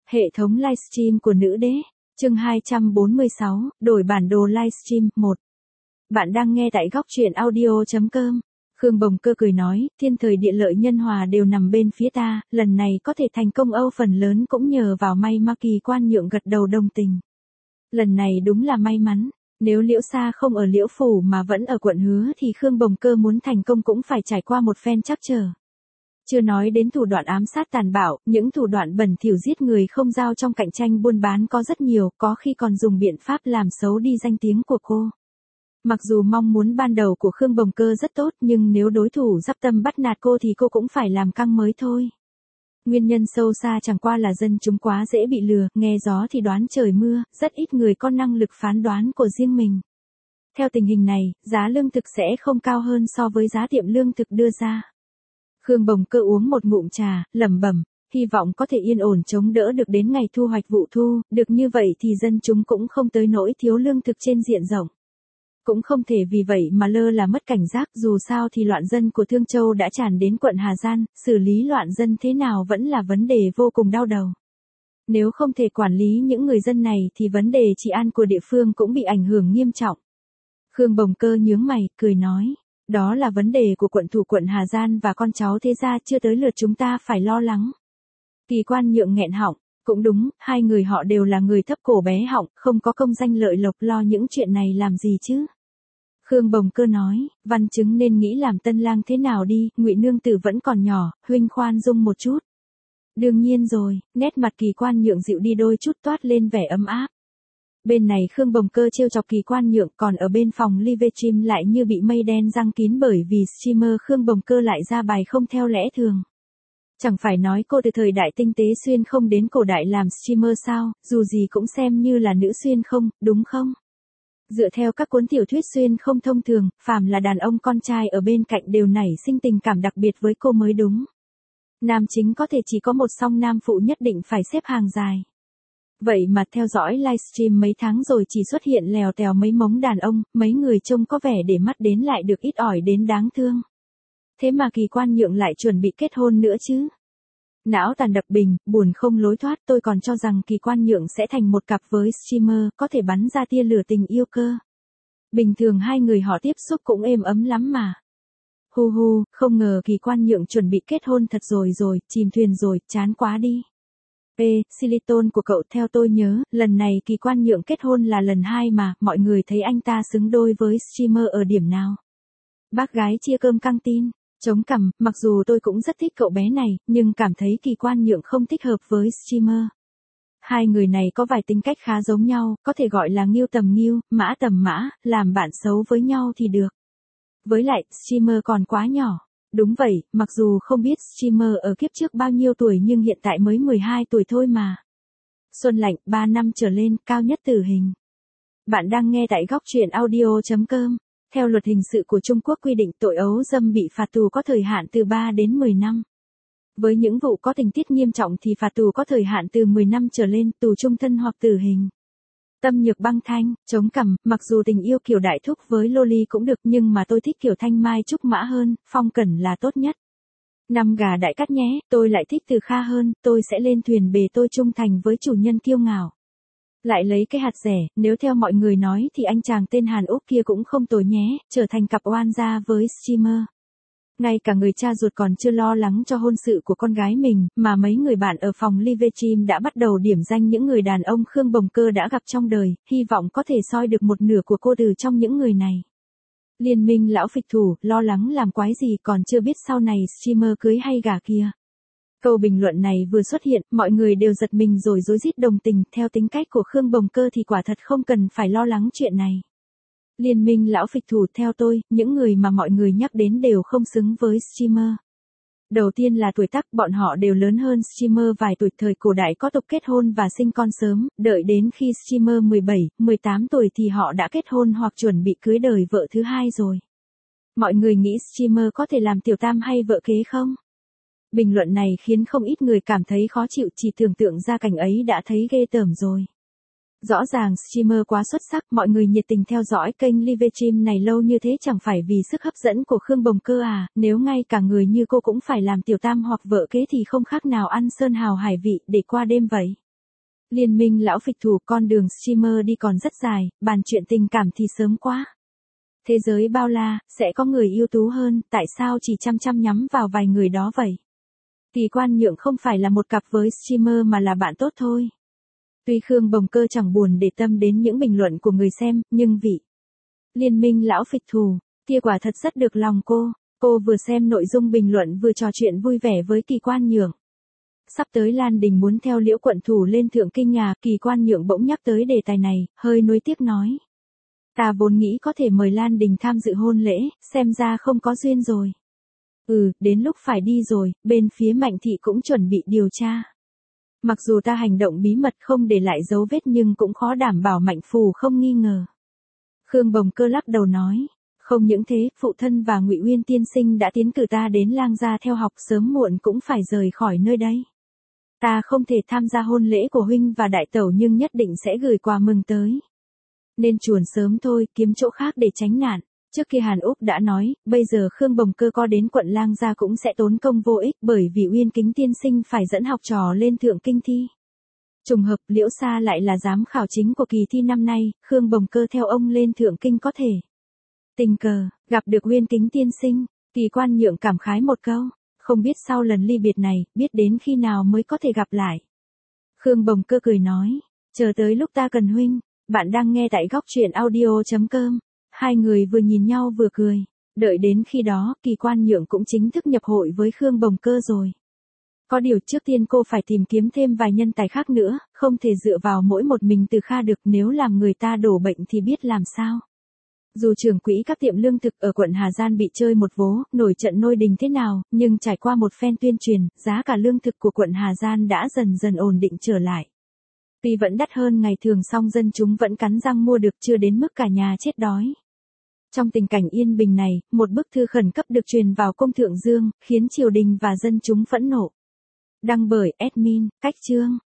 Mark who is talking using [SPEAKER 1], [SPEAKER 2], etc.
[SPEAKER 1] Hệ thống livestream của nữ đế, chương 246, đổi bản đồ livestream, 1. Bạn đang nghe tại góc truyện audio.com. Khương Bồng Cơ cười nói, thiên thời địa lợi nhân hòa đều nằm bên phía ta, lần này có thể thành công Âu phần lớn cũng nhờ vào may mà Kỳ Quan Nhượng gật đầu đồng tình. Lần này đúng là may mắn, nếu Liễu Sa không ở Liễu Phủ mà vẫn ở quận Hứa thì Khương Bồng Cơ muốn thành công cũng phải trải qua một phen trắc trở. Chưa nói đến thủ đoạn ám sát tàn bạo, những thủ đoạn bẩn thỉu giết người không giao trong cạnh tranh buôn bán có rất nhiều, có khi còn dùng biện pháp làm xấu đi danh tiếng của cô. Mặc dù mong muốn ban đầu của Khương Bồng Cơ rất tốt nhưng nếu đối thủ dắp tâm bắt nạt cô thì cô cũng phải làm căng mới thôi. Nguyên nhân sâu xa chẳng qua là dân chúng quá dễ bị lừa, nghe gió thì đoán trời mưa, rất ít người có năng lực phán đoán của riêng mình. Theo tình hình này, giá lương thực sẽ không cao hơn so với giá tiệm lương thực đưa ra. Khương Bồng Cơ uống một ngụm trà, lẩm bẩm, hy vọng có thể yên ổn chống đỡ được đến ngày thu hoạch vụ thu, được như vậy thì dân chúng cũng không tới nỗi thiếu lương thực trên diện rộng. Cũng không thể vì vậy mà lơ là mất cảnh giác, dù sao thì loạn dân của Thương Châu đã tràn đến quận Hà Giang, xử lý loạn dân thế nào vẫn là vấn đề vô cùng đau đầu. Nếu không thể quản lý những người dân này thì vấn đề trị an của địa phương cũng bị ảnh hưởng nghiêm trọng. Khương Bồng Cơ nhướng mày, cười nói, đó là vấn đề của quận thủ quận Hà Giang và con cháu thế gia, chưa tới lượt chúng ta phải lo lắng. Kỳ Quan Nhượng nghẹn họng, cũng đúng, hai người họ đều là người thấp cổ bé họng, không có công danh lợi lộc, lo những chuyện này làm gì chứ. Khương Bồng Cơ nói, Văn Chứng nên nghĩ làm tân lang thế nào đi, Ngụy nương tử vẫn còn nhỏ, huynh khoan dung một chút. Đương nhiên rồi, nét mặt Kỳ Quan Nhượng dịu đi đôi chút, toát lên vẻ ấm áp. Bên này Khương Bồng Cơ trêu chọc Kỳ Quan Nhượng, còn ở bên phòng livestream lại như bị mây đen giăng kín bởi vì streamer Khương Bồng Cơ lại ra bài không theo lẽ thường. Chẳng phải nói cô từ thời đại tinh tế xuyên không đến cổ đại làm streamer sao, dù gì cũng xem như là nữ xuyên không, đúng không? Dựa theo các cuốn tiểu thuyết xuyên không thông thường, phàm là đàn ông con trai ở bên cạnh đều nảy sinh tình cảm đặc biệt với cô mới đúng. Nam chính có thể chỉ có một, song nam phụ nhất định phải xếp hàng dài. Vậy mà theo dõi livestream mấy tháng rồi chỉ xuất hiện lèo tèo mấy mống đàn ông, mấy người trông có vẻ để mắt đến lại được ít ỏi đến đáng thương. Thế mà Kỳ Quan Nhượng lại chuẩn bị kết hôn nữa chứ. Não tàn đập bình, buồn không lối thoát, tôi còn cho rằng Kỳ Quan Nhượng sẽ thành một cặp với streamer, có thể bắn ra tia lửa tình yêu cơ. Bình thường hai người họ tiếp xúc cũng êm ấm lắm mà. Hu hu, không ngờ Kỳ Quan Nhượng chuẩn bị kết hôn thật rồi, chìm thuyền rồi, chán quá đi. Silicon của cậu, theo tôi nhớ, lần này Kỳ Quan Nhượng kết hôn là lần 2 mà, mọi người thấy anh ta xứng đôi với streamer ở điểm nào? Bác gái chia cơm căng tin, chống cằm, mặc dù tôi cũng rất thích cậu bé này, nhưng cảm thấy Kỳ Quan Nhượng không thích hợp với streamer. Hai người này có vài tính cách khá giống nhau, có thể gọi là nghiêu tầm nghiêu, mã tầm mã, làm bạn xấu với nhau thì được. Với lại, streamer còn quá nhỏ. Đúng vậy, mặc dù không biết streamer ở kiếp trước bao nhiêu tuổi nhưng hiện tại mới 12 tuổi thôi mà. Xuân lạnh, 3 năm trở lên, cao nhất tử hình. Bạn đang nghe tại góc truyện audio.com. Theo luật hình sự của Trung Quốc quy định, tội ấu dâm bị phạt tù có thời hạn từ 3 đến 10 năm. Với những vụ có tình tiết nghiêm trọng thì phạt tù có thời hạn từ 10 năm trở lên, tù chung thân hoặc tử hình. Tâm Nhược Băng Thanh, chống cằm, mặc dù tình yêu kiểu đại thúc với Loli cũng được nhưng mà tôi thích kiểu thanh mai trúc mã hơn, phong cẩn là tốt nhất. Năm gà đại cắt nhé, tôi lại thích Từ Kha hơn, tôi sẽ lên thuyền bề tôi trung thành với chủ nhân kiêu ngạo. Lại lấy cái hạt rẻ, nếu theo mọi người nói thì anh chàng tên Hàn Úc kia cũng không tồi nhé, trở thành cặp oan gia với streamer. Ngay cả người cha ruột còn chưa lo lắng cho hôn sự của con gái mình, mà mấy người bạn ở phòng livestream đã bắt đầu điểm danh những người đàn ông Khương Bồng Cơ đã gặp trong đời, hy vọng có thể soi được một nửa của cô từ trong những người này. Liên minh lão phịch thủ, lo lắng làm quái gì, còn chưa biết sau này streamer cưới hay gả kia. Câu bình luận này vừa xuất hiện, mọi người đều giật mình rồi rối rít đồng tình, theo tính cách của Khương Bồng Cơ thì quả thật không cần phải lo lắng chuyện này. Liên minh lão phịch thủ, theo tôi, những người mà mọi người nhắc đến đều không xứng với streamer. Đầu tiên là tuổi tác, bọn họ đều lớn hơn streamer vài tuổi, thời cổ đại có tục kết hôn và sinh con sớm, đợi đến khi streamer 17, 18 tuổi thì họ đã kết hôn hoặc chuẩn bị cưới đời vợ thứ hai rồi. Mọi người nghĩ streamer có thể làm tiểu tam hay vợ kế không? Bình luận này khiến không ít người cảm thấy khó chịu, chỉ tưởng tượng ra cảnh ấy đã thấy ghê tởm rồi. Rõ ràng streamer quá xuất sắc, mọi người nhiệt tình theo dõi kênh livestream này lâu như thế chẳng phải vì sức hấp dẫn của Khương Bồng Cơ à, nếu ngay cả người như cô cũng phải làm tiểu tam hoặc vợ kế thì không khác nào ăn sơn hào hải vị để qua đêm vậy. Liên minh lão phịch thủ, con đường streamer đi còn rất dài, bàn chuyện tình cảm thì sớm quá. Thế giới bao la, sẽ có người ưu tú hơn, tại sao chỉ chăm chăm nhắm vào vài người đó vậy? Kỳ Quan Nhượng không phải là một cặp với streamer mà là bạn tốt thôi. Tuy Khương Bồng Cơ chẳng buồn để tâm đến những bình luận của người xem, nhưng vị liên minh lão phịch thù kia quả thật rất được lòng cô. Cô vừa xem nội dung bình luận vừa trò chuyện vui vẻ với Kỳ Quan Nhượng. Sắp tới Lan Đình muốn theo Liễu quận thủ lên Thượng Kinh nhà, Kỳ Quan Nhượng bỗng nhắc tới đề tài này, hơi nuối tiếc nói. Ta vốn nghĩ có thể mời Lan Đình tham dự hôn lễ, xem ra không có duyên rồi. Đến lúc phải đi rồi, bên phía Mạnh Thị cũng chuẩn bị điều tra. Mặc dù ta hành động bí mật không để lại dấu vết nhưng cũng khó đảm bảo Mạnh Phù không nghi ngờ. Khương Bồng Cơ lắc đầu nói. Không những thế, phụ thân và Ngụy Uyên tiên sinh đã tiến cử ta đến Lang gia theo học, sớm muộn cũng phải rời khỏi nơi đây. Ta không thể tham gia hôn lễ của huynh và đại tẩu nhưng nhất định sẽ gửi quà mừng tới. Nên chuồn sớm thôi, kiếm chỗ khác để tránh nạn. Trước kia Hàn Úc đã nói, bây giờ Khương Bồng Cơ có đến quận Lang gia cũng sẽ tốn công vô ích bởi vì Uyên Kính tiên sinh phải dẫn học trò lên Thượng Kinh thi. Trùng hợp Liễu Sa lại là giám khảo chính của kỳ thi năm nay, Khương Bồng Cơ theo ông lên Thượng Kinh có thể. Tình cờ, gặp được Uyên Kính tiên sinh, Kỳ Quan Nhượng cảm khái một câu, không biết sau lần ly biệt này, biết đến khi nào mới có thể gặp lại. Khương Bồng Cơ cười nói, chờ tới lúc ta cần huynh. Bạn đang nghe tại góc truyện audio.com. Hai người vừa nhìn nhau vừa cười. Đợi đến khi đó, Kỳ Quan Nhượng cũng chính thức nhập hội với Khương Bồng Cơ rồi. Có điều trước tiên cô phải tìm kiếm thêm vài nhân tài khác nữa, không thể dựa vào mỗi một mình Từ Kha được, nếu làm người ta đổ bệnh thì biết làm sao. Dù trưởng quỹ các tiệm lương thực ở quận Hà Giang bị chơi một vố, nổi trận lôi đình thế nào, nhưng trải qua một phen tuyên truyền, giá cả lương thực của quận Hà Giang đã dần dần ổn định trở lại. Tuy vẫn đắt hơn ngày thường song dân chúng vẫn cắn răng mua được, chưa đến mức cả nhà chết đói. Trong tình cảnh yên bình này, một bức thư khẩn cấp được truyền vào cung Thượng Dương, khiến triều đình và dân chúng phẫn nộ. Đăng bởi admin, Cách Chương.